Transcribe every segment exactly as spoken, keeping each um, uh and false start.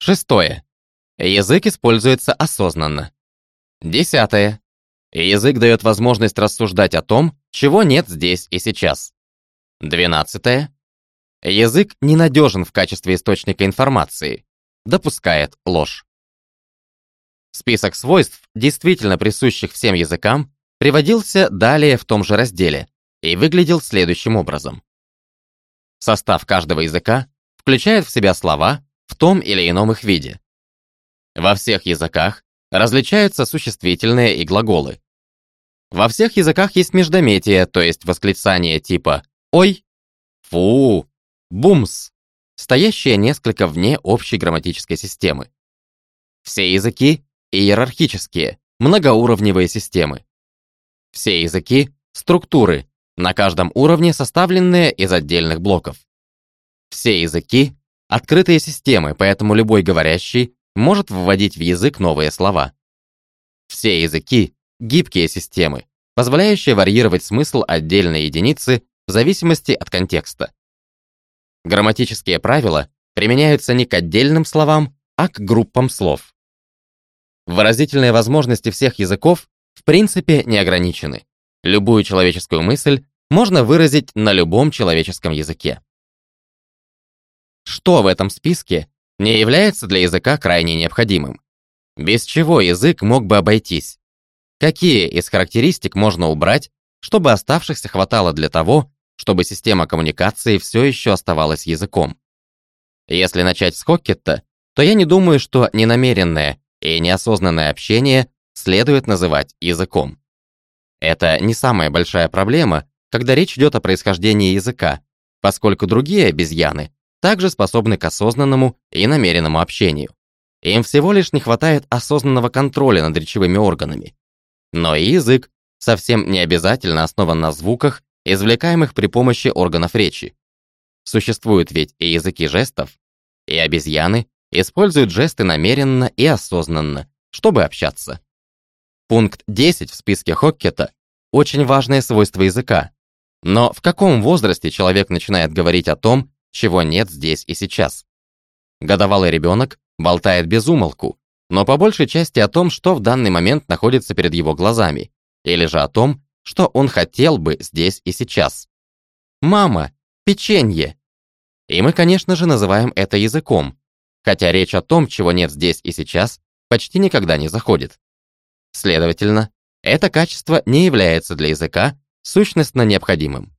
Шестое. Язык используется осознанно. Десятое. Язык дает возможность рассуждать о том, чего нет здесь и сейчас. Двенадцатое. Язык ненадежен в качестве источника информации, допускает ложь. Список свойств, действительно присущих всем языкам, приводился далее в том же разделе и выглядел следующим образом. Состав каждого языка включает в себя слова в том или ином их виде. Во всех языках различаются существительные и глаголы. Во всех языках есть междометия, то есть восклицания типа «ой», «фу», «бумс», стоящие несколько вне общей грамматической системы. Все языки иерархические, многоуровневые системы. Все языки — структуры, на каждом уровне составленные из отдельных блоков. Все языки — открытые системы, поэтому любой говорящий может вводить в язык новые слова. Все языки — гибкие системы, позволяющие варьировать смысл отдельной единицы в зависимости от контекста. Грамматические правила применяются не к отдельным словам, а к группам слов. Выразительные возможности всех языков в принципе не ограничены. Любую человеческую мысль можно выразить на любом человеческом языке. Что в этом списке не является для языка крайне необходимым? Без чего язык мог бы обойтись? Какие из характеристик можно убрать, чтобы оставшихся хватало для того, чтобы система коммуникации все еще оставалась языком? Если начать с Хоккетта, то я не думаю, что ненамеренное и неосознанное общение следует называть языком. Это не самая большая проблема, когда речь идет о происхождении языка, поскольку другие обезьяны также способны к осознанному и намеренному общению. Им всего лишь не хватает осознанного контроля над речевыми органами. Но и язык совсем не обязательно основан на звуках, извлекаемых при помощи органов речи. Существуют ведь и языки жестов, и обезьяны используют жесты намеренно и осознанно, чтобы общаться. Пункт десять в списке Хоккетта – очень важное свойство языка. Но в каком возрасте человек начинает говорить о том, чего нет здесь и сейчас? Годовалый ребенок болтает без умолку, но по большей части о том, что в данный момент находится перед его глазами, или же о том, что он хотел бы здесь и сейчас. «Мама, печенье!» И мы, конечно же, называем это языком, хотя речь о том, чего нет здесь и сейчас, почти никогда не заходит. Следовательно, это качество не является для языка сущностно необходимым.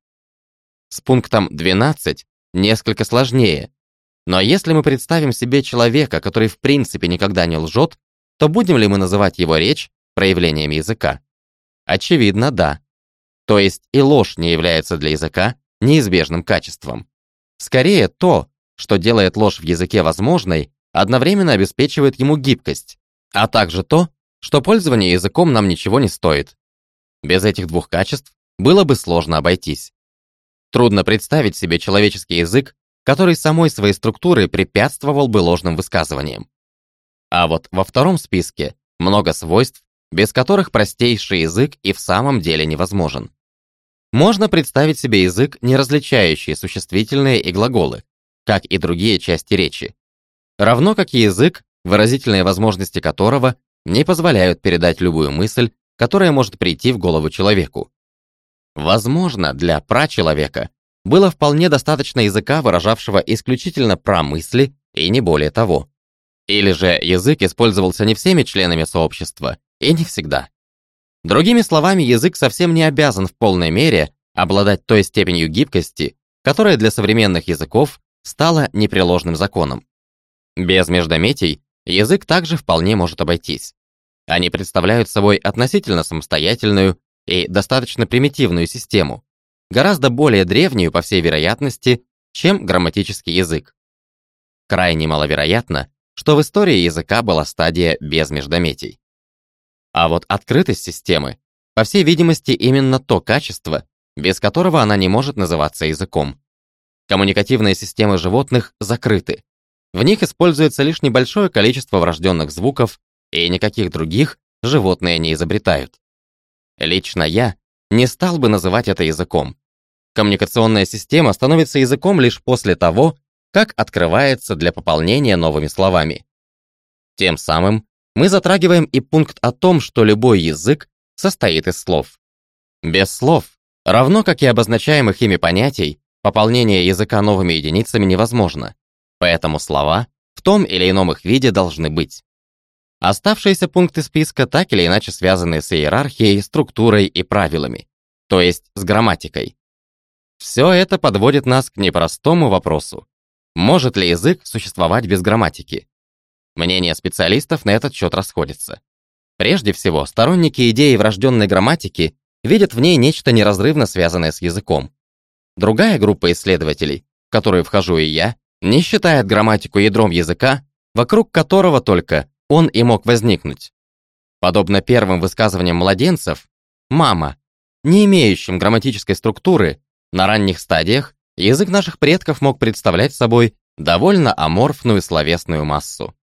С пунктом двенадцать несколько сложнее, но если мы представим себе человека, который в принципе никогда не лжет, то будем ли мы называть его речь проявлением языка? Очевидно, да. То есть и ложь не является для языка неизбежным качеством. Скорее, то, что делает ложь в языке возможной, одновременно обеспечивает ему гибкость, а также то, что пользование языком нам ничего не стоит. Без этих двух качеств было бы сложно обойтись. Трудно представить себе человеческий язык, который самой своей структурой препятствовал бы ложным высказываниям. А вот во втором списке много свойств, без которых простейший язык и в самом деле невозможен. Можно представить себе язык, не различающий существительные и глаголы, как и другие части речи, равно как и язык, выразительные возможности которого не позволяют передать любую мысль, которая может прийти в голову человеку. Возможно, для прачеловека было вполне достаточно языка, выражавшего исключительно промысли и не более того. Или же язык использовался не всеми членами сообщества и не всегда. Другими словами, язык совсем не обязан в полной мере обладать той степенью гибкости, которая для современных языков стала непреложным законом. Без междометий язык также вполне может обойтись. Они представляют собой относительно самостоятельную и достаточно примитивную систему, гораздо более древнюю, по всей вероятности, чем грамматический язык. Крайне маловероятно, что в истории языка была стадия без междометий. А вот открытость системы, по всей видимости, именно то качество, без которого она не может называться языком. Коммуникативные системы животных закрыты. В них используется лишь небольшое количество врожденных звуков, и никаких других животные не изобретают. Лично я не стал бы называть это языком. Коммуникационная система становится языком лишь после того, как открывается для пополнения новыми словами, Тем самым мы затрагиваем и пункт о том, что любой язык состоит из слов. Без слов, равно как и обозначаемых ими понятий, пополнение языка новыми единицами невозможно, поэтому слова в том или ином их виде должны быть. Оставшиеся пункты списка так или иначе связаны с иерархией, структурой и правилами, то есть с грамматикой. Все это подводит нас к непростому вопросу: может ли язык существовать без грамматики? Мнения специалистов на этот счет расходятся. Прежде всего, сторонники идеи врожденной грамматики видят в ней нечто неразрывно связанное с языком. Другая группа исследователей, в которую вхожу и я, не считает грамматику ядром языка, вокруг которого только он и мог возникнуть. Подобно первым высказываниям младенцев, «мама», не имеющим грамматической структуры, на ранних стадиях язык наших предков мог представлять собой довольно аморфную словесную массу.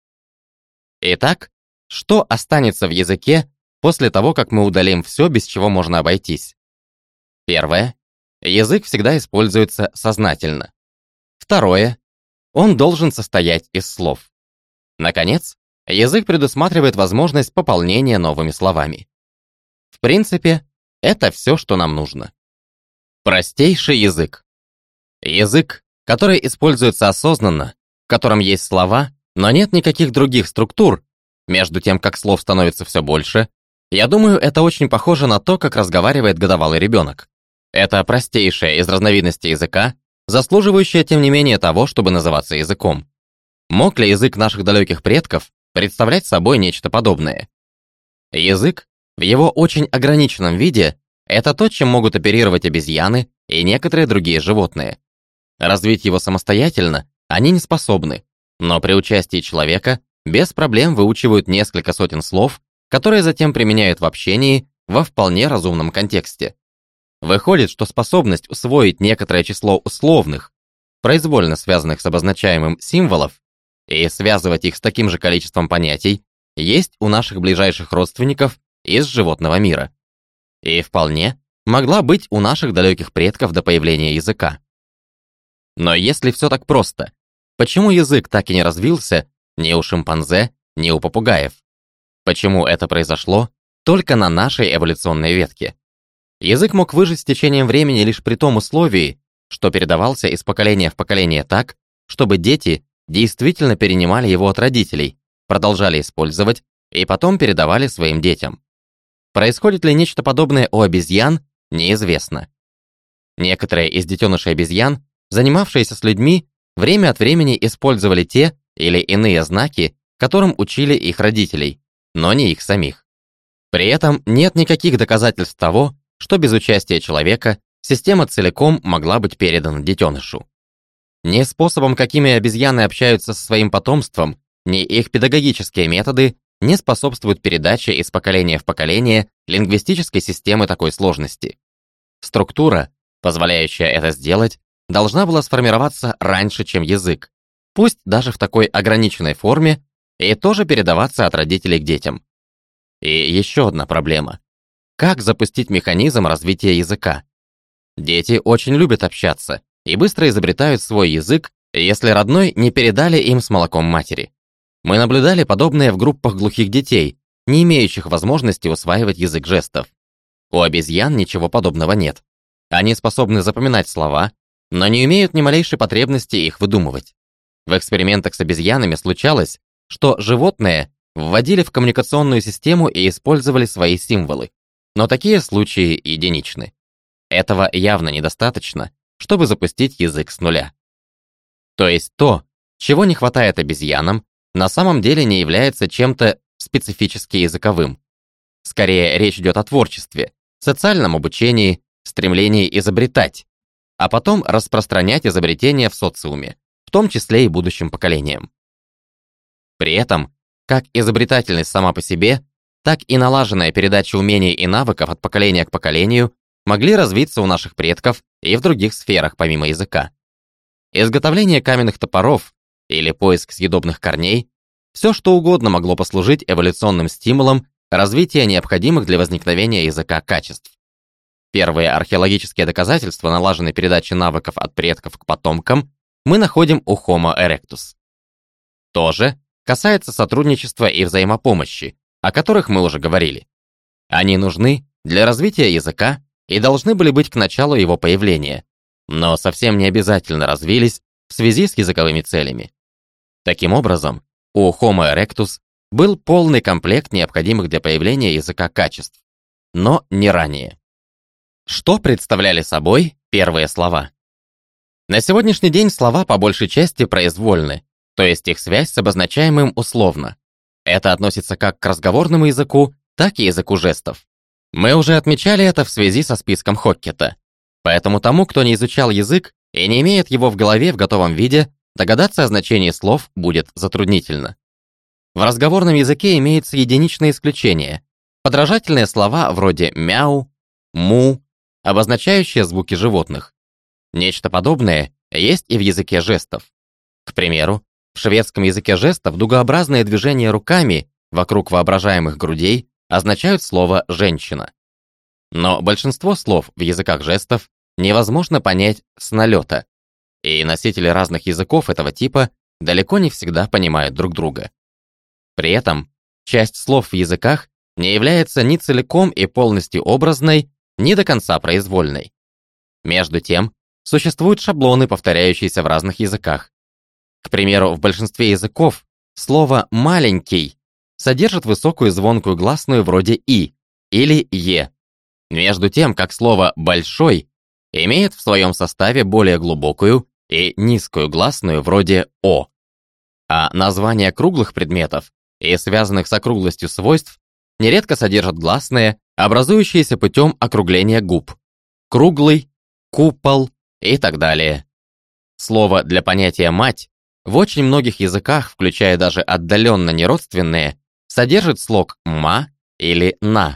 Итак, что останется в языке после того, как мы удалим все, без чего можно обойтись? Первое. Язык всегда используется сознательно. Второе. Он должен состоять из слов. Наконец, язык предусматривает возможность пополнения новыми словами. В принципе, это все, что нам нужно. Простейший язык. Язык, который используется осознанно, в котором есть слова, но нет никаких других структур, между тем, как слов становится все больше. Я думаю, это очень похоже на то, как разговаривает годовалый ребенок. Это простейшая из разновидностей языка, заслуживающая, тем не менее, того, чтобы называться языком. Мог ли язык наших далеких предков представлять собой нечто подобное? Язык, в его очень ограниченном виде, это то, чем могут оперировать обезьяны и некоторые другие животные. Развить его самостоятельно они не способны, но при участии человека без проблем выучивают несколько сотен слов, которые затем применяют в общении во вполне разумном контексте. Выходит, что способность усвоить некоторое число условных, произвольно связанных с обозначаемым символов, и связывать их с таким же количеством понятий, есть у наших ближайших родственников из животного мира. И вполне могла быть у наших далеких предков до появления языка. Но если все так просто, почему язык так и не развился ни у шимпанзе, ни у попугаев? Почему это произошло только на нашей эволюционной ветке? Язык мог выжить с течением времени лишь при том условии, что передавался из поколения в поколение так, чтобы дети действительно перенимали его от родителей, продолжали использовать и потом передавали своим детям. Происходит ли нечто подобное у обезьян, неизвестно. Некоторые из детенышей обезьян, занимавшиеся с людьми, время от времени использовали те или иные знаки, которым учили их родителей, но не их самих. При этом нет никаких доказательств того, что без участия человека система целиком могла быть передана детенышу. Ни способом, какими обезьяны общаются со своим потомством, ни их педагогические методы не способствуют передаче из поколения в поколение лингвистической системы такой сложности. Структура, позволяющая это сделать, должна была сформироваться раньше, чем язык, пусть даже в такой ограниченной форме, и тоже передаваться от родителей к детям. И еще одна проблема. Как запустить механизм развития языка? Дети очень любят общаться и быстро изобретают свой язык, если родной не передали им с молоком матери. Мы наблюдали подобное в группах глухих детей, не имеющих возможности усваивать язык жестов. У обезьян ничего подобного нет. Они способны запоминать слова, но не имеют ни малейшей потребности их выдумывать. В экспериментах с обезьянами случалось, что животные вводили в коммуникационную систему и использовали свои символы, но такие случаи единичны. Этого явно недостаточно, чтобы запустить язык с нуля. То есть то, чего не хватает обезьянам, на самом деле не является чем-то специфически языковым. Скорее, речь идет о творчестве, социальном обучении, стремлении изобретать, а потом распространять изобретения в социуме, в том числе и будущим поколениям. При этом, как изобретательность сама по себе, так и налаженная передача умений и навыков от поколения к поколению могли развиться у наших предков и в других сферах помимо языка. Изготовление каменных топоров или поиск съедобных корней, все что угодно могло послужить эволюционным стимулом развития необходимых для возникновения языка качеств. Первые археологические доказательства налаженной передачи навыков от предков к потомкам мы находим у Homo erectus. То же касается сотрудничества и взаимопомощи, о которых мы уже говорили. Они нужны для развития языка и должны были быть к началу его появления, но совсем не обязательно развились в связи с языковыми целями. Таким образом, у Homo erectus был полный комплект необходимых для появления языка качеств, но не ранее. Что представляли собой первые слова? На сегодняшний день слова по большей части произвольны, то есть их связь с обозначаемым условно. Это относится как к разговорному языку, так и языку жестов. Мы уже отмечали это в связи со списком Хоккета. Поэтому тому, кто не изучал язык и не имеет его в голове в готовом виде, догадаться о значении слов будет затруднительно. В разговорном языке имеются единичные исключения. Подражательные слова вроде «мяу», «му», обозначающие звуки животных. Нечто подобное есть и в языке жестов. К примеру, в шведском языке жестов дугообразные движения руками вокруг воображаемых грудей означают слово «женщина». Но большинство слов в языках жестов невозможно понять с налета, и носители разных языков этого типа далеко не всегда понимают друг друга. При этом часть слов в языках не является ни целиком и полностью образной, ни до конца произвольной. Между тем, существуют шаблоны, повторяющиеся в разных языках. К примеру, в большинстве языков слово «маленький» содержит высокую звонкую гласную вроде «и» или «е», между тем, как слово «большой» имеет в своем составе более глубокую и низкую гласную вроде «о». А названия круглых предметов и связанных с округлостью свойств нередко содержат гласные, образующиеся путем округления губ. Круглый, купол и так далее. Слово для понятия «мать» в очень многих языках, включая даже отдаленно неродственные, содержит слог «ма» или «на».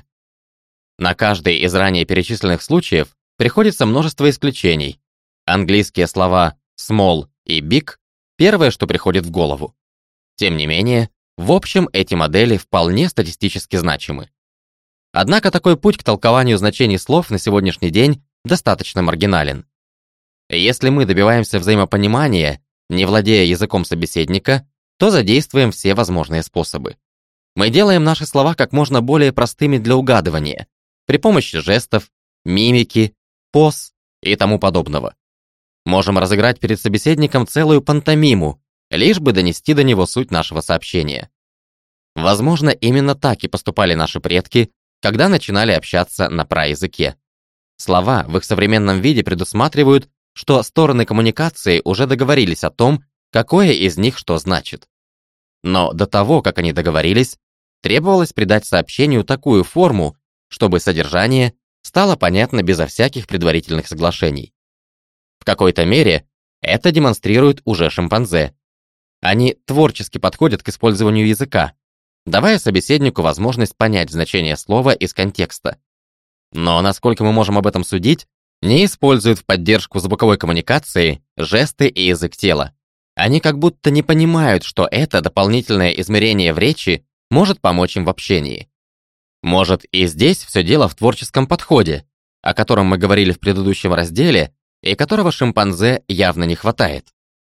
На каждый из ранее перечисленных случаев приходится множество исключений. Английские слова small и big – первое, что приходит в голову. Тем не менее, в общем, эти модели вполне статистически значимы. Однако такой путь к толкованию значений слов на сегодняшний день достаточно маргинален. Если мы добиваемся взаимопонимания, не владея языком собеседника, то задействуем все возможные способы. Мы делаем наши слова как можно более простыми для угадывания, при помощи жестов, мимики, поз и тому подобного. Можем разыграть перед собеседником целую пантомиму, лишь бы донести до него суть нашего сообщения. Возможно, именно так и поступали наши предки, когда начинали общаться на праязыке. Слова в их современном виде предусматривают, что стороны коммуникации уже договорились о том, какое из них что значит. Но до того, как они договорились, требовалось придать сообщению такую форму, чтобы содержание стало понятно безо всяких предварительных соглашений. В какой-то мере это демонстрируют уже шимпанзе. Они творчески подходят к использованию языка, давая собеседнику возможность понять значение слова из контекста. Но, насколько мы можем об этом судить, не используют в поддержку звуковой коммуникации жесты и язык тела. Они как будто не понимают, что это дополнительное измерение в речи может помочь им в общении. Может, и здесь все дело в творческом подходе, о котором мы говорили в предыдущем разделе и которого шимпанзе явно не хватает.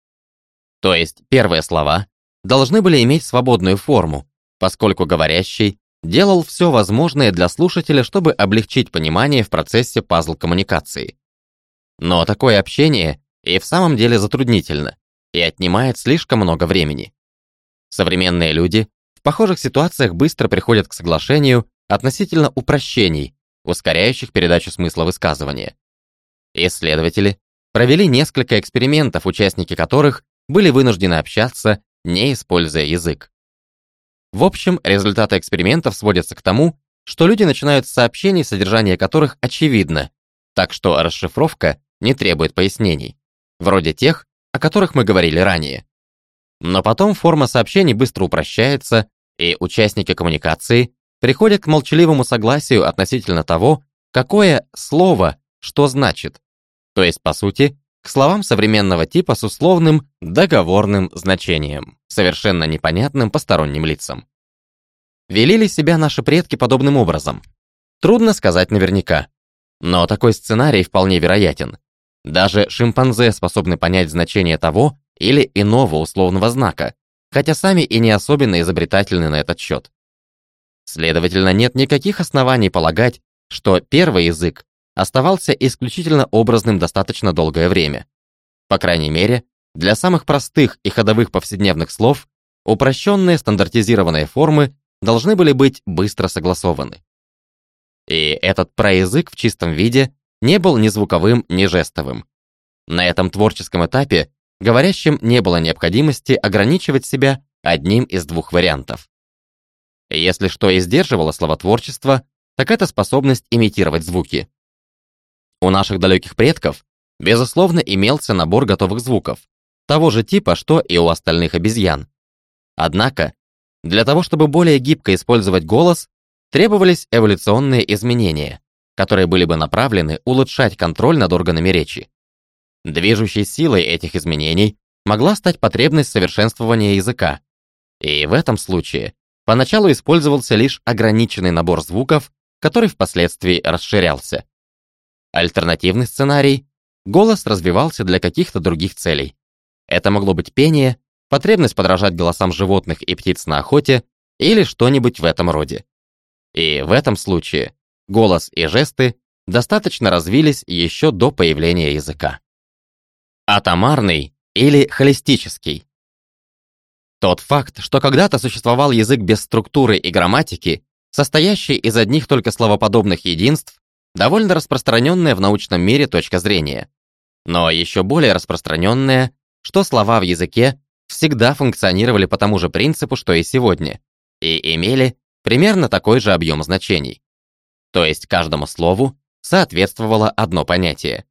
То есть первые слова должны были иметь свободную форму, поскольку говорящий делал все возможное для слушателя, чтобы облегчить понимание в процессе пазл-коммуникации. Но такое общение и в самом деле затруднительно и отнимает слишком много времени. Современные люди в похожих ситуациях быстро приходят к соглашению относительно упрощений, ускоряющих передачу смысла высказывания. Исследователи провели несколько экспериментов, участники которых были вынуждены общаться, не используя язык. В общем, результаты экспериментов сводятся к тому, что люди начинают с сообщений, содержание которых очевидно, так что расшифровка не требует пояснений, вроде тех, о которых мы говорили ранее. Но потом форма сообщений быстро упрощается, и участники коммуникации приходят к молчаливому согласию относительно того, какое слово что значит, то есть, по сути, к словам современного типа с условным договорным значением, совершенно непонятным посторонним лицам. Вели ли себя наши предки подобным образом? Трудно сказать наверняка, но такой сценарий вполне вероятен. Даже шимпанзе способны понять значение того или иного условного знака, хотя сами и не особенно изобретательны на этот счет. Следовательно, нет никаких оснований полагать, что первый язык оставался исключительно образным достаточно долгое время. По крайней мере, для самых простых и ходовых повседневных слов упрощенные стандартизированные формы должны были быть быстро согласованы. И этот праязык в чистом виде не был ни звуковым, ни жестовым. На этом творческом этапе говорящим не было необходимости ограничивать себя одним из двух вариантов. Если что и сдерживало словотворчество, так это способность имитировать звуки. У наших далеких предков, безусловно, имелся набор готовых звуков, того же типа, что и у остальных обезьян. Однако, для того, чтобы более гибко использовать голос, требовались эволюционные изменения, которые были бы направлены улучшать контроль над органами речи. Движущей силой этих изменений могла стать потребность совершенствования языка, и в этом случае поначалу использовался лишь ограниченный набор звуков, который впоследствии расширялся. Альтернативный сценарий — голос развивался для каких-то других целей. Это могло быть пение, потребность подражать голосам животных и птиц на охоте или что-нибудь в этом роде. И в этом случае голос и жесты достаточно развились еще до появления языка. Атомарный или холистический. Тот факт, что когда-то существовал язык без структуры и грамматики, состоящий из одних только словоподобных единств, довольно распространенная в научном мире точка зрения. Но еще более распространенная, что слова в языке всегда функционировали по тому же принципу, что и сегодня, и имели примерно такой же объем значений. То есть каждому слову соответствовало одно понятие.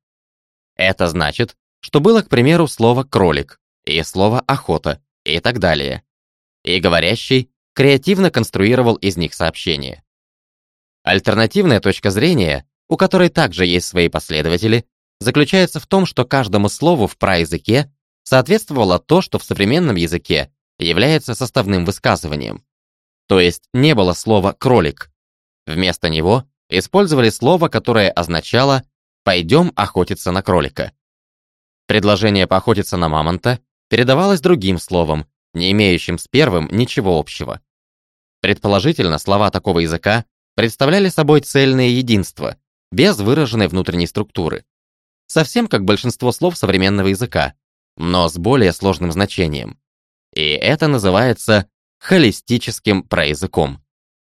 Это значит, что было, к примеру, слово «кролик» и слово «охота» и так далее. И говорящий креативно конструировал из них сообщения. Альтернативная точка зрения, у которой также есть свои последователи, заключается в том, что каждому слову в праязыке соответствовало то, что в современном языке является составным высказыванием. То есть не было слова «кролик». Вместо него использовали слово, которое означало «пойдем охотиться на кролика». Предложение поохотиться на мамонта передавалось другим словом, не имеющим с первым ничего общего. Предположительно, слова такого языка представляли собой цельное единство, без выраженной внутренней структуры. Совсем как большинство слов современного языка, но с более сложным значением. И это называется холистическим праязыком.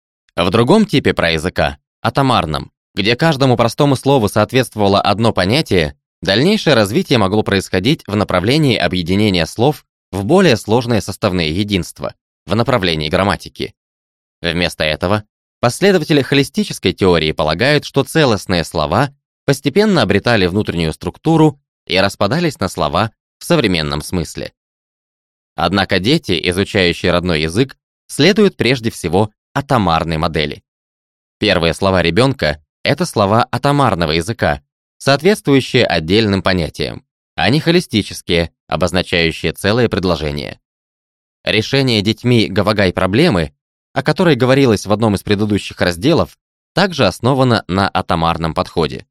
В другом типе праязыка, атомарном, где каждому простому слову соответствовало одно понятие, дальнейшее развитие могло происходить в направлении объединения слов в более сложные составные единства, в направлении грамматики. Вместо этого последователи холистической теории полагают, что целостные слова постепенно обретали внутреннюю структуру и распадались на слова в современном смысле. Однако дети, изучающие родной язык, следуют прежде всего атомарной модели. Первые слова ребенка — это слова атомарного языка, соответствующие отдельным понятиям, а не холистические, обозначающие целые предложения. Решение детьми гавагай-проблемы, о которой говорилось в одном из предыдущих разделов, также основано на атомарном подходе.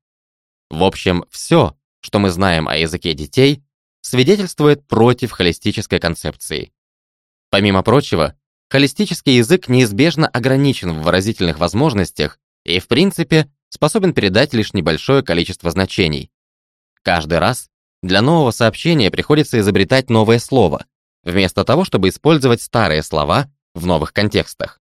В общем, все, что мы знаем о языке детей, свидетельствует против холистической концепции. Помимо прочего, холистический язык неизбежно ограничен в выразительных возможностях и, в принципе, способен передать лишь небольшое количество значений. Каждый раз для нового сообщения приходится изобретать новое слово, вместо того, чтобы использовать старые слова в новых контекстах.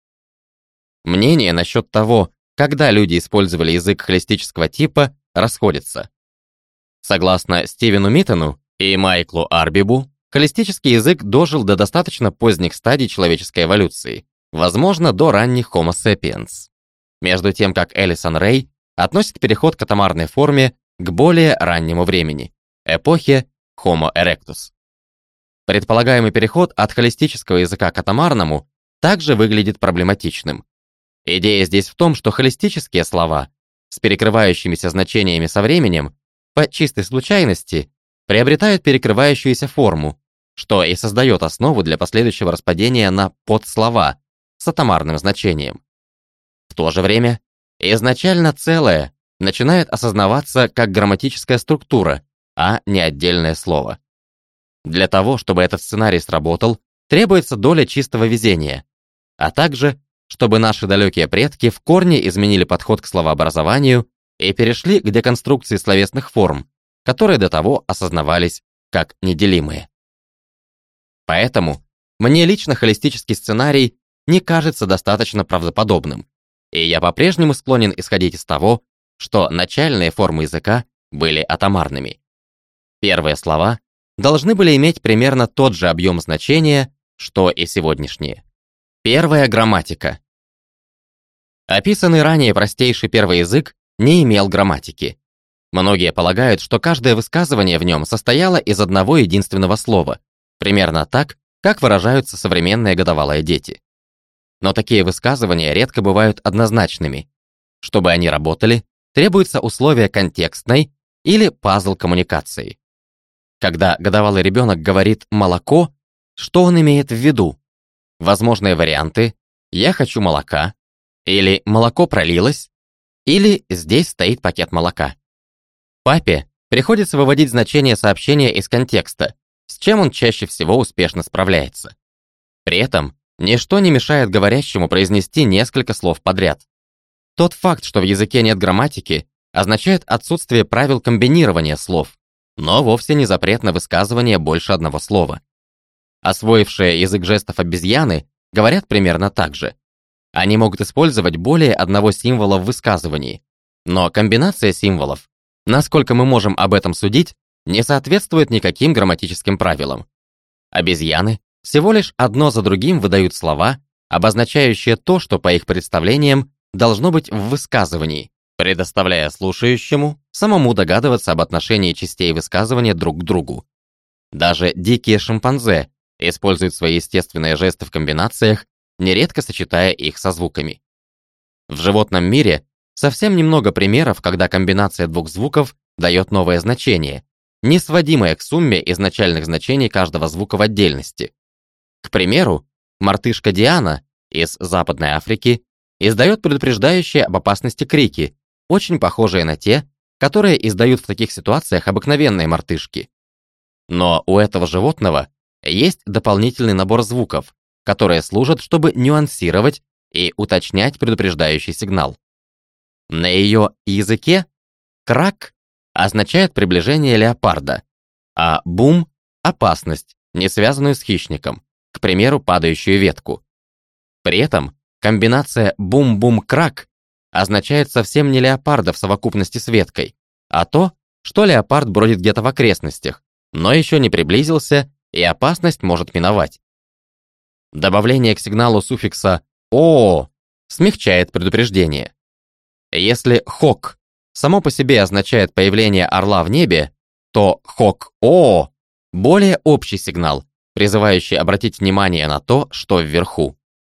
Мнения насчет того, когда люди использовали язык холистического типа, расходятся. Согласно Стивену Миттону и Майклу Арбибу, холистический язык дожил до достаточно поздних стадий человеческой эволюции, возможно, до ранних Homo sapiens. Между тем, как Элисон Рэй относит переход к атомарной форме к более раннему времени, эпохе Homo erectus. Предполагаемый переход от холистического языка к атомарному также выглядит проблематичным. Идея здесь в том, что холистические слова с перекрывающимися значениями со временем по чистой случайности приобретают перекрывающуюся форму, что и создает основу для последующего распадения на подслова с атомарным значением. В то же время изначально целое начинает осознаваться как грамматическая структура, а не отдельное слово. Для того, чтобы этот сценарий сработал, требуется доля чистого везения, а также, чтобы наши далекие предки в корне изменили подход к словообразованию и перешли к деконструкции словесных форм, которые до того осознавались как неделимые. Поэтому мне лично холистический сценарий не кажется достаточно правдоподобным, и я по-прежнему склонен исходить из того, что начальные формы языка были атомарными. Первые слова должны были иметь примерно тот же объем значения, что и сегодняшние. Первая грамматика. Описанный ранее простейший первый язык не имел грамматики. Многие полагают, что каждое высказывание в нем состояло из одного единственного слова, примерно так, как выражаются современные годовалые дети. Но такие высказывания редко бывают однозначными. Чтобы они работали, требуется условие контекстной или пазл коммуникации. Когда годовалый ребенок говорит «молоко», что он имеет в виду? Возможные варианты «я хочу молока» или «молоко пролилось» или «здесь стоит пакет молока». Папе приходится выводить значение сообщения из контекста, с чем он чаще всего успешно справляется. При этом ничто не мешает говорящему произнести несколько слов подряд. Тот факт, что в языке нет грамматики, означает отсутствие правил комбинирования слов, но вовсе не запрет на высказывание больше одного слова. Освоившие язык жестов обезьяны говорят примерно так же. Они могут использовать более одного символа в высказывании, но комбинация символов, насколько мы можем об этом судить, не соответствует никаким грамматическим правилам. Обезьяны всего лишь одно за другим выдают слова, обозначающие то, что по их представлениям должно быть в высказывании, предоставляя слушающему самому догадываться об отношении частей высказывания друг к другу. Даже дикие шимпанзе используют свои естественные жесты в комбинациях, нередко сочетая их со звуками. В животном мире совсем немного примеров, когда комбинация двух звуков дает новое значение, не сводимое к сумме изначальных значений каждого звука в отдельности. К примеру, мартышка Диана из Западной Африки издает предупреждающие об опасности крики, очень похожие на те, которые издают в таких ситуациях обыкновенные мартышки. Но у этого животного есть дополнительный набор звуков, которые служат, чтобы нюансировать и уточнять предупреждающий сигнал. На ее языке «крак» означает приближение леопарда, а «бум» — опасность, не связанную с хищником, к примеру, падающую ветку. При этом комбинация «бум-бум-крак» означает совсем не леопарда в совокупности с веткой, а то, что леопард бродит где-то в окрестностях, но еще не приблизился, и опасность может миновать. Добавление к сигналу суффикса «о» смягчает предупреждение. Если «хок» само по себе означает появление орла в небе, то «хок-о» — более общий сигнал, призывающий обратить внимание на то, что вверху.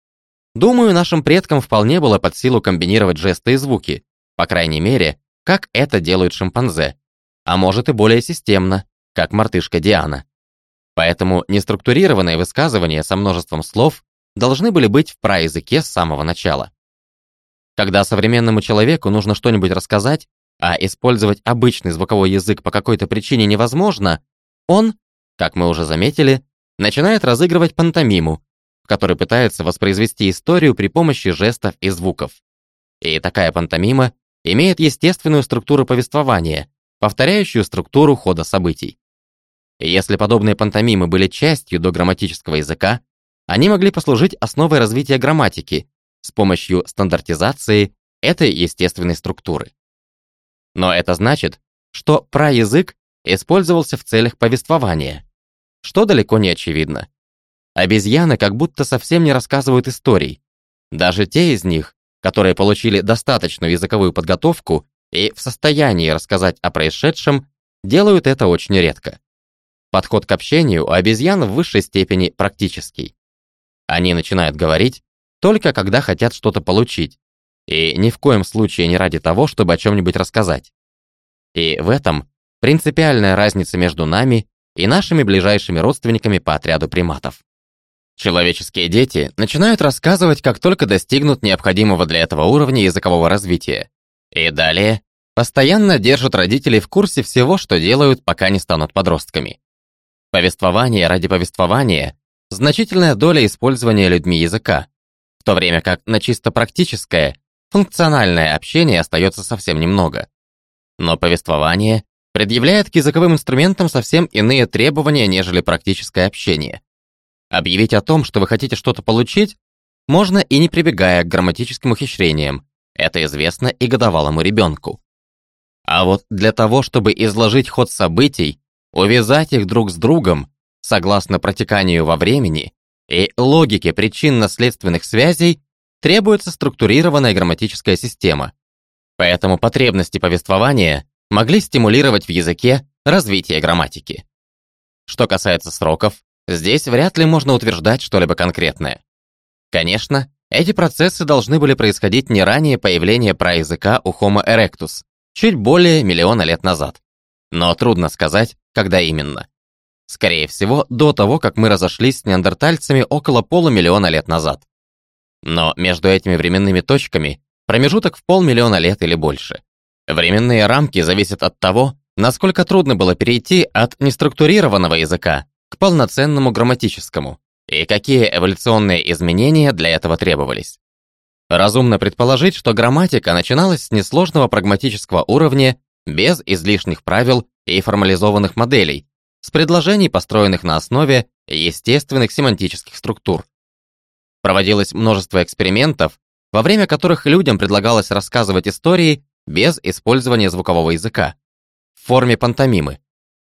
Думаю, нашим предкам вполне было под силу комбинировать жесты и звуки, по крайней мере, как это делают шимпанзе, а может и более системно, как мартышка Диана. Поэтому неструктурированные высказывания со множеством слов должны были быть в праязыке с самого начала. Когда современному человеку нужно что-нибудь рассказать, а использовать обычный звуковой язык по какой-то причине невозможно, он, как мы уже заметили, начинает разыгрывать пантомиму, в которой пытается воспроизвести историю при помощи жестов и звуков. И такая пантомима имеет естественную структуру повествования, повторяющую структуру хода событий. И если подобные пантомимы были частью дограмматического языка, они могли послужить основой развития грамматики с помощью стандартизации этой естественной структуры. Но это значит, что праязык использовался в целях повествования, что далеко не очевидно. Обезьяны как будто совсем не рассказывают историй. Даже те из них, которые получили достаточную языковую подготовку и в состоянии рассказать о происшедшем, делают это очень редко. Подход к общению у обезьян в высшей степени практический. Они начинают говорить только когда хотят что-то получить, и ни в коем случае не ради того, чтобы о чем-нибудь рассказать. И в этом принципиальная разница между нами и нашими ближайшими родственниками по отряду приматов. Человеческие дети начинают рассказывать, как только достигнут необходимого для этого уровня языкового развития. И далее постоянно держат родителей в курсе всего, что делают, пока не станут подростками. Повествование ради повествования значительная доля использования людьми языка, в то время как на чисто практическое, функциональное общение остается совсем немного. Но повествование предъявляет к языковым инструментам совсем иные требования, нежели практическое общение. Объявить о том, что вы хотите что-то получить, можно и не прибегая к грамматическим ухищрениям. Это известно и годовалому ребенку. А вот для того, чтобы изложить ход событий, увязать их друг с другом, согласно протеканию во времени и логике причинно-следственных связей, требуется структурированная грамматическая система. Поэтому потребности повествования могли стимулировать в языке развитие грамматики. Что касается сроков, здесь вряд ли можно утверждать что-либо конкретное. Конечно, эти процессы должны были происходить не ранее появления праязыка у Homo erectus, чуть более миллиона лет назад. Но трудно сказать, когда именно. Скорее всего, до того, как мы разошлись с неандертальцами около полумиллиона лет назад. Но между этими временными точками промежуток в полмиллиона лет или больше. Временные рамки зависят от того, насколько трудно было перейти от неструктурированного языка к полноценному грамматическому, и какие эволюционные изменения для этого требовались. Разумно предположить, что грамматика начиналась с несложного прагматического уровня, без излишних правил и формализованных моделей, с предложений, построенных на основе естественных семантических структур. Проводилось множество экспериментов, во время которых людям предлагалось рассказывать истории без использования звукового языка, в форме пантомимы.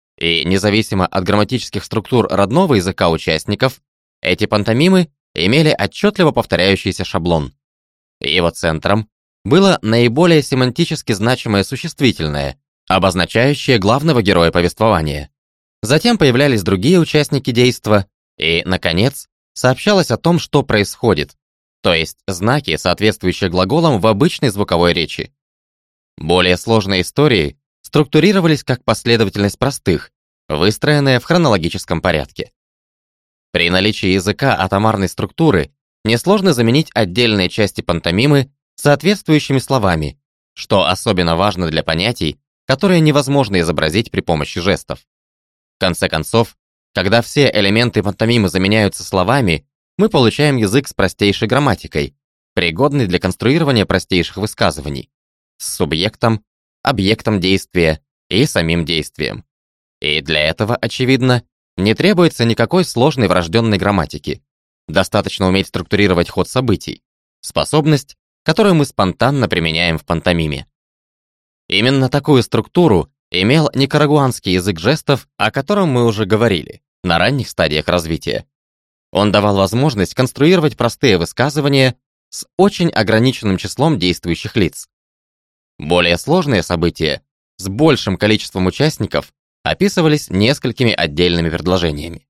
И независимо от грамматических структур родного языка участников, эти пантомимы имели отчетливо повторяющийся шаблон. Его центром было наиболее семантически значимое существительное, обозначающее главного героя повествования. Затем появлялись другие участники действа, и, наконец, сообщалось о том, что происходит, то есть знаки, соответствующие глаголам в обычной звуковой речи. Более сложные истории структурировались как последовательность простых, выстроенная в хронологическом порядке. При наличии языка атомарной структуры несложно заменить отдельные части пантомимы соответствующими словами, что особенно важно для понятий, которые невозможно изобразить при помощи жестов. В конце концов, когда все элементы пантомимы заменяются словами, мы получаем язык с простейшей грамматикой, пригодный для конструирования простейших высказываний, с субъектом, объектом действия и самим действием. И для этого, очевидно, не требуется никакой сложной врожденной грамматики. Достаточно уметь структурировать ход событий, способность, которую мы спонтанно применяем в пантомиме. Именно такую структуру имел никарагуанский язык жестов, о котором мы уже говорили, на ранних стадиях развития. Он давал возможность конструировать простые высказывания с очень ограниченным числом действующих лиц. Более сложные события с большим количеством участников описывались несколькими отдельными предложениями.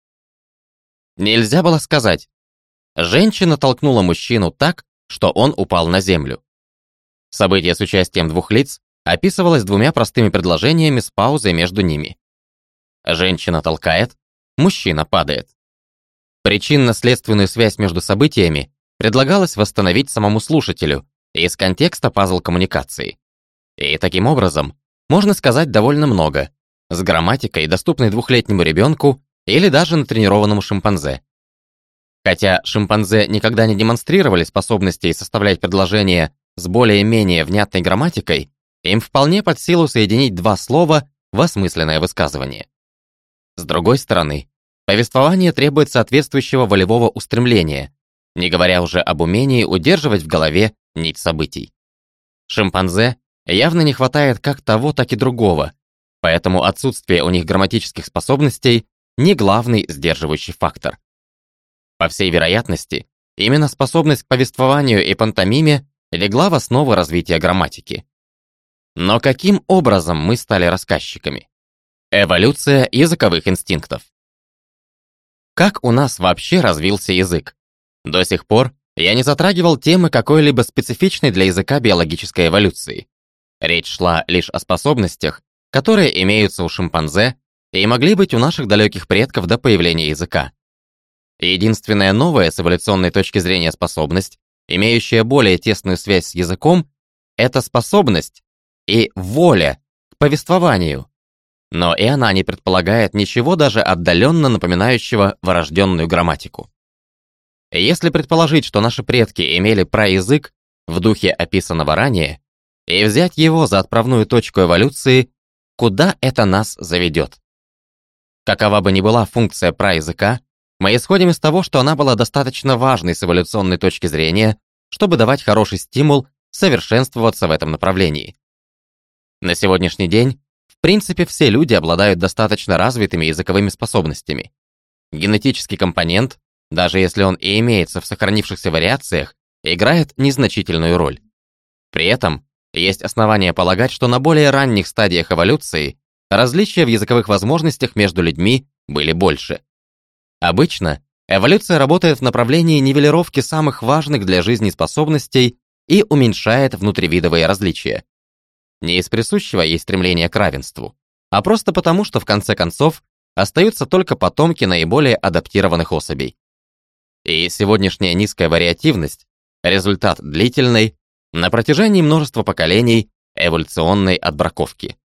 Нельзя было сказать: женщина толкнула мужчину так, что он упал на землю. Событие с участием двух лиц описывалось двумя простыми предложениями с паузой между ними. Женщина толкает, мужчина падает. Причинно-следственную связь между событиями предлагалось восстановить самому слушателю из контекста пазл-коммуникации. И таким образом можно сказать довольно много, с грамматикой, доступной двухлетнему ребенку или даже натренированному шимпанзе. Хотя шимпанзе никогда не демонстрировали способностей составлять предложения с более-менее внятной грамматикой, им вполне под силу соединить два слова в осмысленное высказывание. С другой стороны, повествование требует соответствующего волевого устремления, не говоря уже об умении удерживать в голове нить событий. Шимпанзе явно не хватает как того, так и другого, поэтому отсутствие у них грамматических способностей не главный сдерживающий фактор. По всей вероятности, именно способность к повествованию и пантомиме легла в основу развития грамматики. Но каким образом мы стали рассказчиками? Эволюция языковых инстинктов. Как у нас вообще развился язык? До сих пор я не затрагивал темы какой-либо специфичной для языка биологической эволюции. Речь шла лишь о способностях, которые имеются у шимпанзе и могли быть у наших далеких предков до появления языка. Единственная новая с эволюционной точки зрения способность, имеющая более тесную связь с языком, это способность и воля к повествованию. но и она не предполагает ничего даже отдаленно напоминающего врожденную грамматику. Если предположить, что наши предки имели праязык в духе описанного ранее, и взять его за отправную точку эволюции, куда это нас заведет? Какова бы ни была функция праязыка, мы исходим из того, что она была достаточно важной с эволюционной точки зрения, чтобы давать хороший стимул совершенствоваться в этом направлении. На сегодняшний день, в принципе, все люди обладают достаточно развитыми языковыми способностями. Генетический компонент, даже если он и имеется в сохранившихся вариациях, играет незначительную роль. При этом есть основания полагать, что на более ранних стадиях эволюции различия в языковых возможностях между людьми были больше. Обычно эволюция работает в направлении нивелировки самых важных для жизни способностей и уменьшает внутривидовые различия. Не из присущего ей стремления к равенству, а просто потому, что в конце концов остаются только потомки наиболее адаптированных особей. И сегодняшняя низкая вариативность – результат длительной, на протяжении множества поколений, эволюционной отбраковки.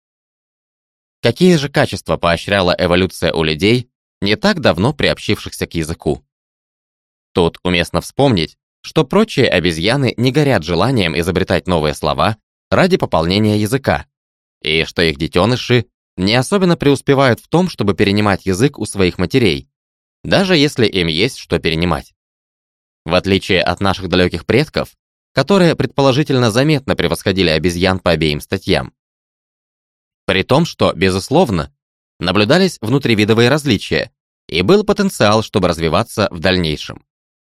Какие же качества поощряла эволюция у людей, не так давно приобщившихся к языку? Тут уместно вспомнить, что прочие обезьяны не горят желанием изобретать новые слова ради пополнения языка, и что их детеныши не особенно преуспевают в том, чтобы перенимать язык у своих матерей, даже если им есть что перенимать. В отличие от наших далеких предков, которые предположительно заметно превосходили обезьян по обеим статьям. При том, что, безусловно, наблюдались внутривидовые различия, и был потенциал, чтобы развиваться в дальнейшем.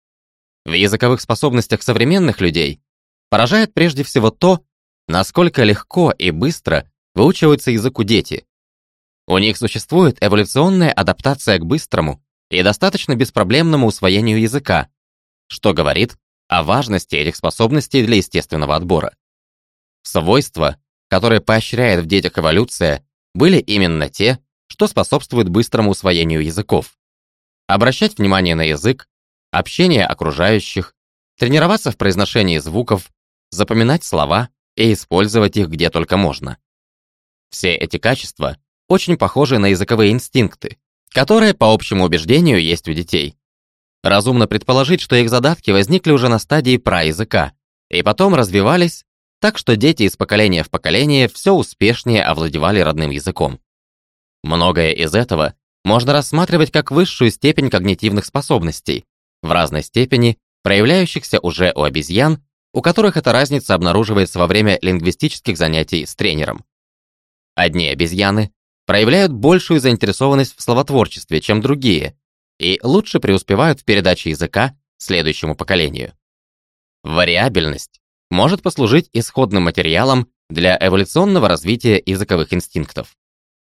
В языковых способностях современных людей поражает прежде всего то, насколько легко и быстро выучиваются языку дети. У них существует эволюционная адаптация к быстрому и достаточно беспроблемному усвоению языка, что говорит о важности этих способностей для естественного отбора. Свойства, которые поощряет в детях эволюция, были именно те, что способствуют быстрому усвоению языков. Обращать внимание на язык, общение окружающих, тренироваться в произношении звуков, запоминать слова и использовать их где только можно. Все эти качества очень похожи на языковые инстинкты, которые, по общему убеждению, есть у детей. Разумно предположить, что их задатки возникли уже на стадии праязыка и потом развивались, так что дети из поколения в поколение все успешнее овладевали родным языком. Многое из этого можно рассматривать как высшую степень когнитивных способностей, в разной степени проявляющихся уже у обезьян, у которых эта разница обнаруживается во время лингвистических занятий с тренером. Одни обезьяны проявляют большую заинтересованность в словотворчестве, чем другие, и лучше преуспевают в передаче языка следующему поколению. Вариабельность может послужить исходным материалом для эволюционного развития языковых инстинктов.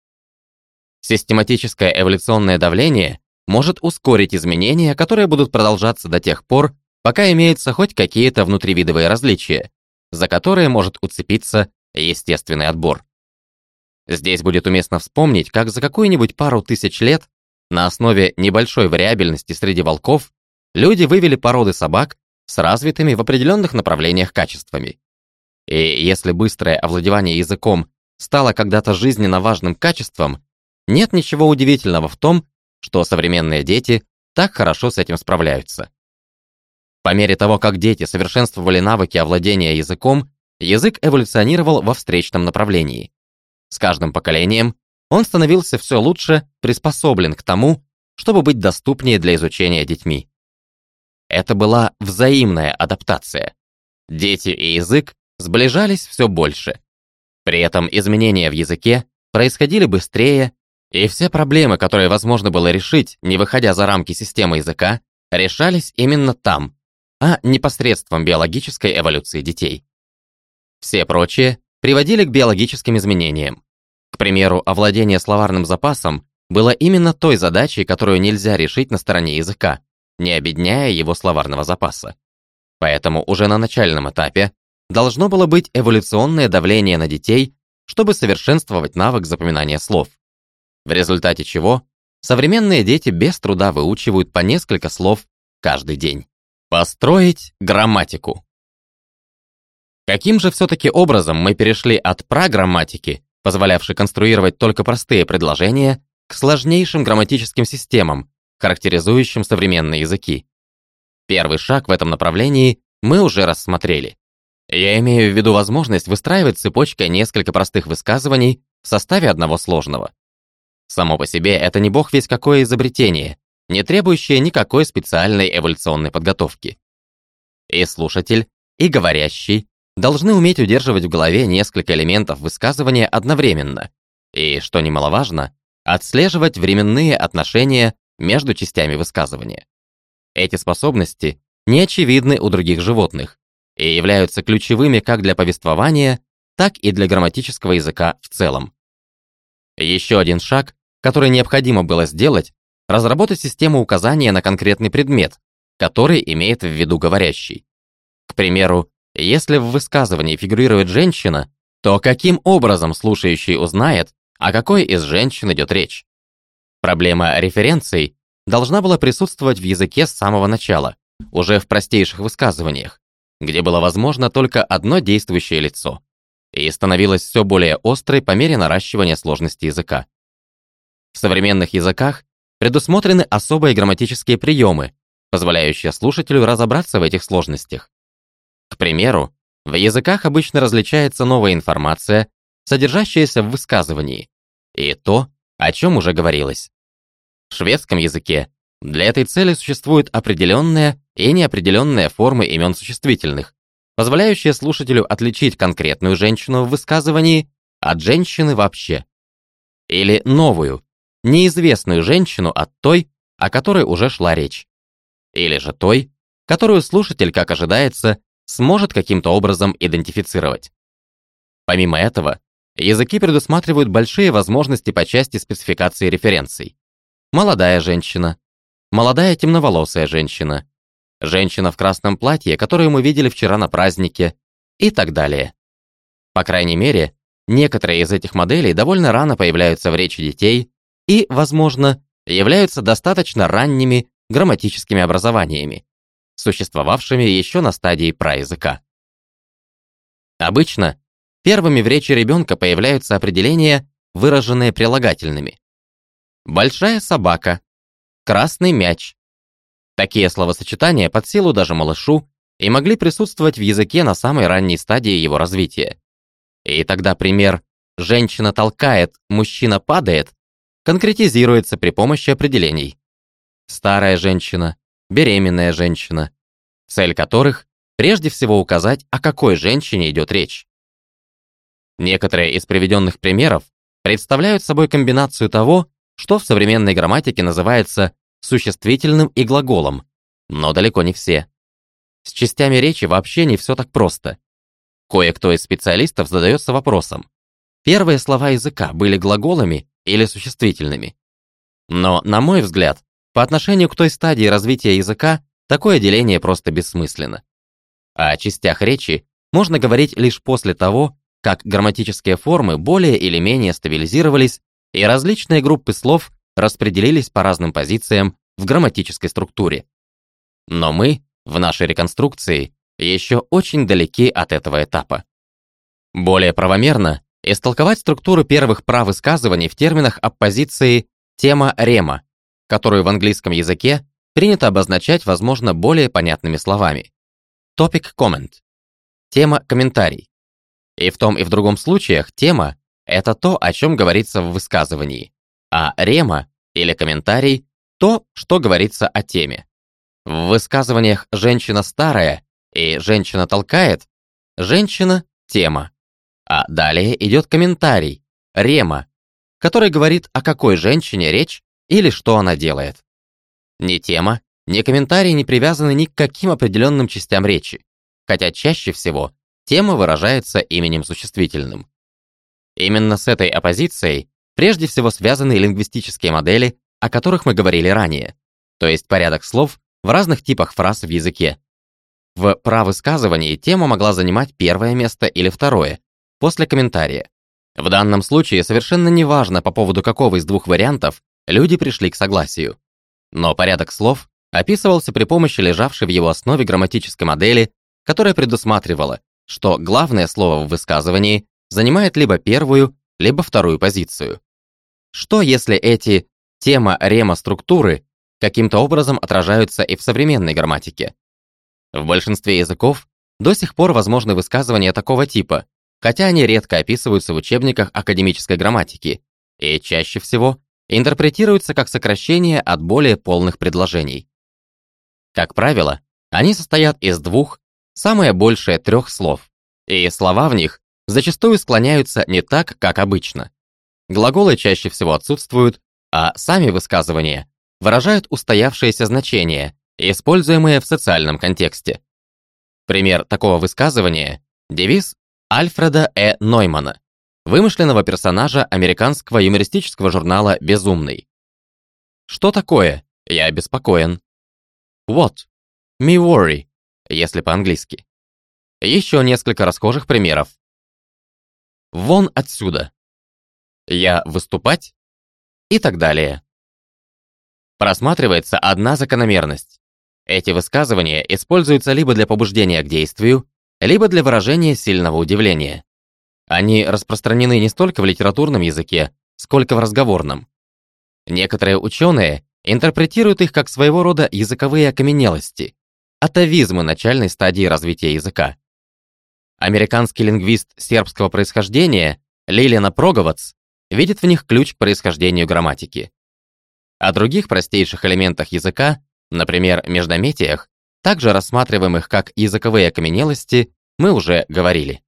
Систематическое эволюционное давление может ускорить изменения, которые будут продолжаться до тех пор, пока имеются хоть какие-то внутривидовые различия, за которые может уцепиться естественный отбор. Здесь будет уместно вспомнить, как за какую-нибудь пару тысяч лет на основе небольшой вариабельности среди волков люди вывели породы собак с развитыми в определенных направлениях качествами. И если быстрое овладевание языком стало когда-то жизненно важным качеством, нет ничего удивительного в том, что современные дети так хорошо с этим справляются. По мере того, как дети совершенствовали навыки овладения языком, язык эволюционировал во встречном направлении. С каждым поколением он становился все лучше приспособлен к тому, чтобы быть доступнее для изучения детьми. Это была взаимная адаптация. Дети и язык сближались все больше. При этом изменения в языке происходили быстрее, и все проблемы, которые возможно было решить, не выходя за рамки системы языка, решались именно там, а не посредством биологической эволюции детей. Все прочие приводили к биологическим изменениям. К примеру, овладение словарным запасом было именно той задачей, которую нельзя решить на стороне языка, не обедняя его словарного запаса. Поэтому уже на начальном этапе должно было быть эволюционное давление на детей, чтобы совершенствовать навык запоминания слов. В результате чего современные дети без труда выучивают по несколько слов каждый день. Построить грамматику. Каким же все-таки образом мы перешли от программатики позволявший конструировать только простые предложения, к сложнейшим грамматическим системам, характеризующим современные языки. Первый шаг в этом направлении мы уже рассмотрели. Я имею в виду возможность выстраивать цепочкой несколько простых высказываний в составе одного сложного. Само по себе это не бог весть какое изобретение, не требующее никакой специальной эволюционной подготовки. И слушатель, и говорящий должны уметь удерживать в голове несколько элементов высказывания одновременно и, что немаловажно, отслеживать временные отношения между частями высказывания. Эти способности не очевидны у других животных и являются ключевыми как для повествования, так и для грамматического языка в целом. Еще один шаг, который необходимо было сделать, разработать систему указания на конкретный предмет, который имеет в виду говорящий. К примеру, если в высказывании фигурирует женщина, то каким образом слушающий узнает, о какой из женщин идет речь? Проблема референций должна была присутствовать в языке с самого начала, уже в простейших высказываниях, где было возможно только одно действующее лицо, и становилась все более острой по мере наращивания сложности языка. В современных языках предусмотрены особые грамматические приемы, позволяющие слушателю разобраться в этих сложностях. К примеру, в языках обычно различается новая информация, содержащаяся в высказывании, и то, о чем уже говорилось. В шведском языке для этой цели существуют определенные и неопределенные формы имен существительных, позволяющие слушателю отличить конкретную женщину в высказывании от женщины вообще. Или новую, неизвестную женщину от той, о которой уже шла речь. Или же той, которую слушатель, как ожидается, сможет каким-то образом идентифицировать. Помимо этого, языки предусматривают большие возможности по части спецификации референций. Молодая женщина, молодая темноволосая женщина, женщина в красном платье, которую мы видели вчера на празднике, и так далее. По крайней мере, некоторые из этих моделей довольно рано появляются в речи детей и, возможно, являются достаточно ранними грамматическими образованиями, существовавшими еще на стадии праязыка. Обычно первыми в речи ребенка появляются определения, выраженные прилагательными. Большая собака, красный мяч. Такие словосочетания под силу даже малышу и могли присутствовать в языке на самой ранней стадии его развития. И тогда пример «женщина толкает, мужчина падает» конкретизируется при помощи определений. Старая женщина, беременная женщина, цель которых прежде всего указать, о какой женщине идет речь. Некоторые из приведенных примеров представляют собой комбинацию того, что в современной грамматике называется существительным и глаголом, но далеко не все. С частями речи вообще не все так просто. Кое-кто из специалистов задается вопросом: первые слова языка были глаголами или существительными? Но, на мой взгляд, по отношению к той стадии развития языка, такое деление просто бессмысленно. О частях речи можно говорить лишь после того, как грамматические формы более или менее стабилизировались и различные группы слов распределились по разным позициям в грамматической структуре. Но мы, в нашей реконструкции, еще очень далеки от этого этапа. Более правомерно истолковать структуру первых правысказываний в терминах оппозиции тема-рема, которую в английском языке принято обозначать, возможно, более понятными словами. Topic comment. Тема-комментарий. И в том и в другом случаях тема — это то, о чем говорится в высказывании, а рема или комментарий — то, что говорится о теме. В высказываниях «женщина старая» и «женщина толкает» женщина — тема, а далее идет комментарий, рема, который говорит, о какой женщине речь или что она делает. Ни тема, ни комментарий не привязаны ни к каким определенным частям речи, хотя чаще всего тема выражается именем существительным. Именно с этой оппозицией прежде всего связаны лингвистические модели, о которых мы говорили ранее, то есть порядок слов в разных типах фраз в языке. В правысказывании тема могла занимать первое место или второе, после комментария. В данном случае совершенно неважно, по поводу какого из двух вариантов люди пришли к согласию. Но порядок слов описывался при помощи лежавшей в его основе грамматической модели, которая предусматривала, что главное слово в высказывании занимает либо первую, либо вторую позицию. Что если эти тема-рема-структуры каким-то образом отражаются и в современной грамматике? В большинстве языков до сих пор возможны высказывания такого типа, хотя они редко описываются в учебниках академической грамматики и чаще всего интерпретируются как сокращение от более полных предложений. Как правило, они состоят из двух, самое большее трех слов, и слова в них зачастую склоняются не так, как обычно. Глаголы чаще всего отсутствуют, а сами высказывания выражают устоявшееся значение, используемое в социальном контексте. Пример такого высказывания – девиз Альфреда Э. Ноймана, вымышленного персонажа американского юмористического журнала «Безумный». Что такое? Я обеспокоен. What? Me worry, если по-английски. Еще несколько расхожих примеров. Вон отсюда. Я выступать? И так далее. Просматривается одна закономерность. Эти высказывания используются либо для побуждения к действию, либо для выражения сильного удивления. Они распространены не столько в литературном языке, сколько в разговорном. Некоторые ученые интерпретируют их как своего рода языковые окаменелости, атавизмы начальной стадии развития языка. Американский лингвист сербского происхождения Лиljana Progovac видит в них ключ к происхождению грамматики. О других простейших элементах языка, например, междометиях, также рассматриваемых как языковые окаменелости, мы уже говорили.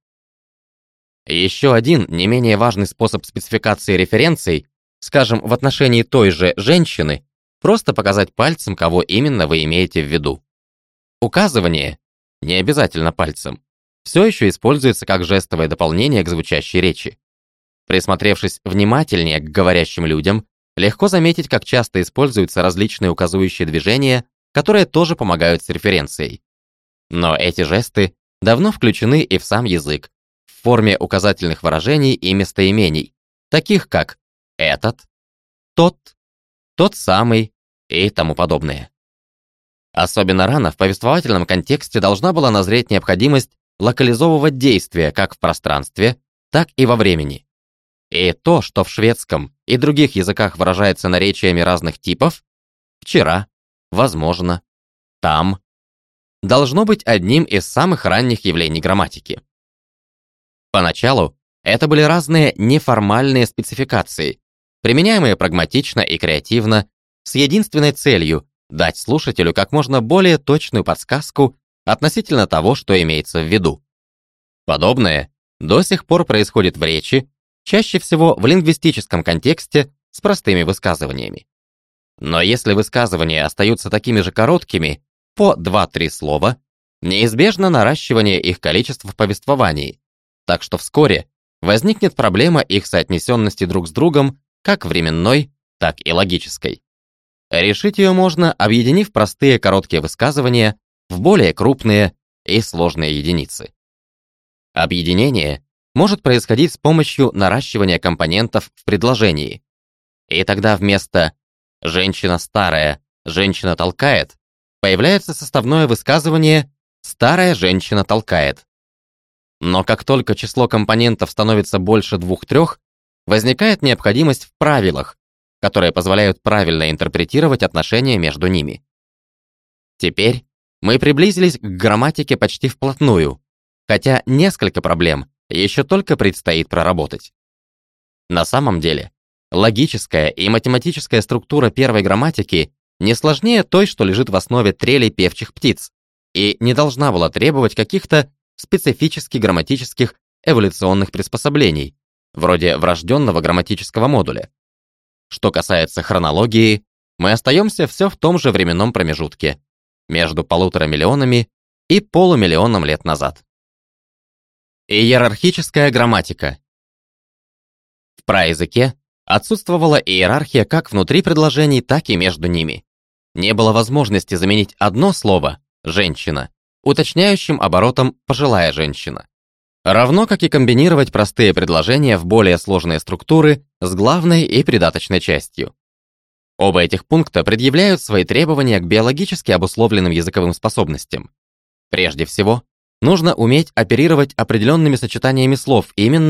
Еще один не менее важный способ спецификации референций, скажем, в отношении той же женщины, просто показать пальцем, кого именно вы имеете в виду. Указывание, не обязательно пальцем, все еще используется как жестовое дополнение к звучащей речи. Присмотревшись внимательнее к говорящим людям, легко заметить, как часто используются различные указывающие движения, которые тоже помогают с референцией. Но эти жесты давно включены и в сам язык, в форме указательных выражений и местоимений, таких как «этот», «тот», «тот самый» и тому подобное. Особенно рано в повествовательном контексте должна была назреть необходимость локализовывать действия как в пространстве, так и во времени. И то, что в шведском и других языках выражается наречиями разных типов, вчера, возможно, там, должно быть одним из самых ранних явлений грамматики. Поначалу это были разные неформальные спецификации, применяемые прагматично и креативно, с единственной целью дать слушателю как можно более точную подсказку относительно того, что имеется в виду. Подобное до сих пор происходит в речи, чаще всего в лингвистическом контексте с простыми высказываниями. Но если высказывания остаются такими же короткими, по два-три слова, неизбежно наращивание их количества в повествовании, так что вскоре возникнет проблема их соотнесенности друг с другом как временной, так и логической. Решить ее можно, объединив простые короткие высказывания в более крупные и сложные единицы. Объединение может происходить с помощью наращивания компонентов в предложении. И тогда вместо «женщина старая, женщина толкает» появляется составное высказывание «старая женщина толкает». Но как только число компонентов становится больше двух-трех, возникает необходимость в правилах, которые позволяют правильно интерпретировать отношения между ними. Теперь мы приблизились к грамматике почти вплотную, хотя несколько проблем еще только предстоит проработать. На самом деле, логическая и математическая структура первой грамматики не сложнее той, что лежит в основе трелей певчих птиц, и не должна была требовать каких-то специфических грамматических эволюционных приспособлений, вроде врожденного грамматического модуля. Что касается хронологии, мы остаемся все в том же временном промежутке, между полутора миллионами и полумиллионом лет назад. Иерархическая грамматика. В праязыке отсутствовала иерархия как внутри предложений, так и между ними. Не было возможности заменить одно слово «женщина» уточняющим оборотом «пожилая женщина». Равно как и комбинировать простые предложения в более сложные структуры с главной и придаточной частью. Оба этих пункта предъявляют свои требования к биологически обусловленным языковым способностям. Прежде всего, нужно уметь оперировать определенными сочетаниями слов именно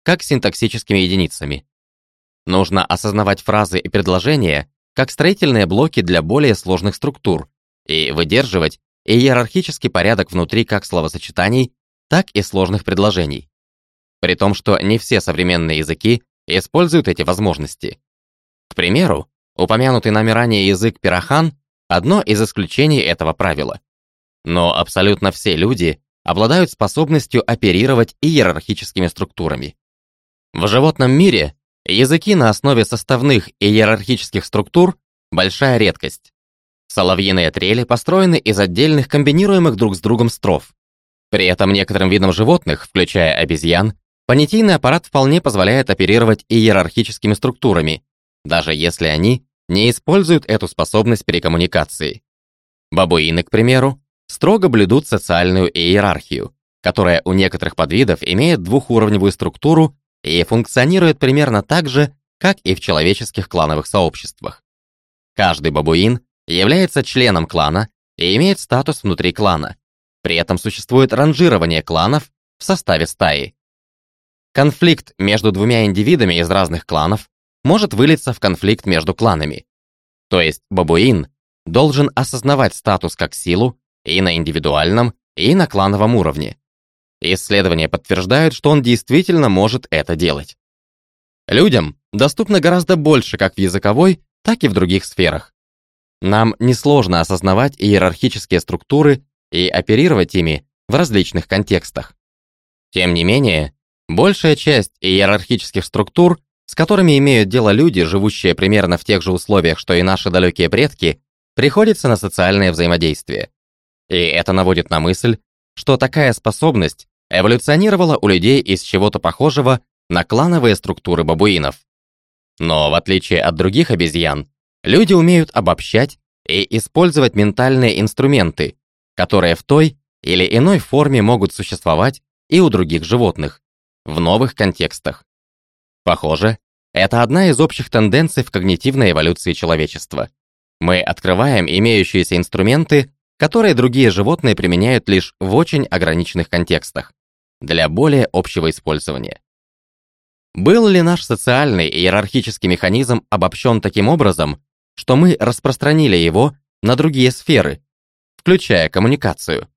как синтаксическими единицами. Нужно осознавать фразы и предложения как строительные блоки для более сложных структур и выдерживать иерархический порядок внутри как словосочетаний, так и сложных предложений. При том, что не все современные языки используют эти возможности. К примеру, упомянутый нами ранее язык Пирахан – одно из исключений этого правила. Но абсолютно все люди обладают способностью оперировать иерархическими структурами. В животном мире языки на основе составных иерархических структур – большая редкость. Соловьиные трели построены из отдельных комбинируемых друг с другом строф. При этом некоторым видам животных, включая обезьян, понятийный аппарат вполне позволяет оперировать иерархическими структурами, даже если они не используют эту способность при коммуникации. Бабуины, к примеру, строго блюдут социальную иерархию, которая у некоторых подвидов имеет двухуровневую структуру и функционирует примерно так же, как и в человеческих клановых сообществах. Каждый бабуин является членом клана и имеет статус внутри клана. При этом существует ранжирование кланов в составе стаи. Конфликт между двумя индивидами из разных кланов может вылиться в конфликт между кланами. То есть бабуин должен осознавать статус как силу и на индивидуальном, и на клановом уровне. Исследования подтверждают, что он действительно может это делать. Людям доступно гораздо больше как в языковой, так и в других сферах. Нам несложно осознавать иерархические структуры и оперировать ими в различных контекстах. Тем не менее, большая часть иерархических структур, с которыми имеют дело люди, живущие примерно в тех же условиях, что и наши далекие предки, приходится на социальное взаимодействие. И это наводит на мысль, что такая способность эволюционировала у людей из чего-то похожего на клановые структуры бабуинов. Но в отличие от других обезьян, люди умеют обобщать и использовать ментальные инструменты, которые в той или иной форме могут существовать и у других животных, в новых контекстах. Похоже, это одна из общих тенденций в когнитивной эволюции человечества. Мы открываем имеющиеся инструменты, которые другие животные применяют лишь в очень ограниченных контекстах, для более общего использования. Был ли наш социальный иерархический механизм обобщен таким образом, что мы распространили его на другие сферы, включая коммуникацию?